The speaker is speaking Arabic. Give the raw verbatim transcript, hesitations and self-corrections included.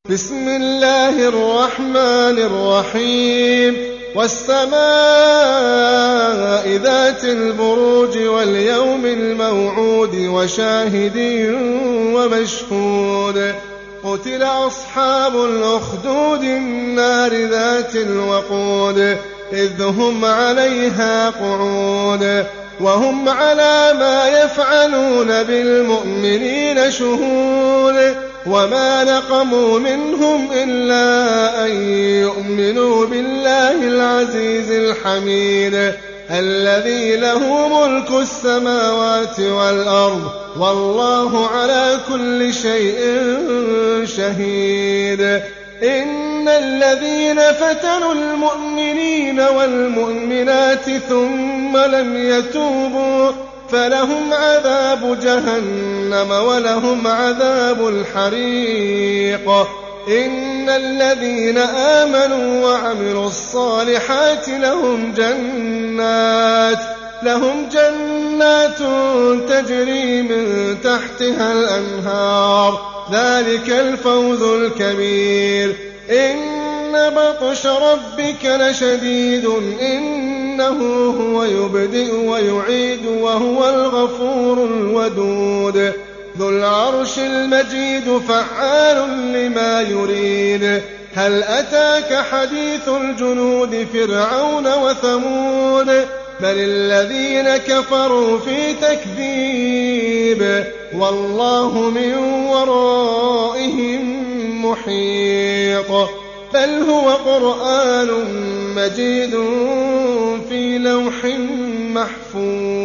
بسم الله الرحمن الرحيم والسماء ذات البروج واليوم الموعود وشاهد ومشهود قتل أصحاب الأخدود النار ذات الوقود إذ هم عليها قعود وهم على ما يفعلون بالمؤمنين شهود وما نقموا منهم إلا أن يؤمنوا بالله العزيز الحميد الذي له ملك السماوات والأرض والله على كل شيء شهيد. إن الذين فتنوا المؤمنين والمؤمنات ثم لم يتوبوا فلهم عذاب جهنم ولهم عذاب الحريق. إن الذين آمنوا وعملوا الصالحات لهم جنات لهم جنات تجري من تحتها الأنهار ذلك الفوز الكبير. إن بطش ربك لشديد إنه هو يبدئ ويعيد وهو الغفور الودود ذو العرش المجيد فعال لما يريد. هل أتاك حديث الجنود فرعون وثمود بل الذين كفروا في تكذيب والله من ورائهم محيط. بل هو قرآن مجيد في لوح محفوظ.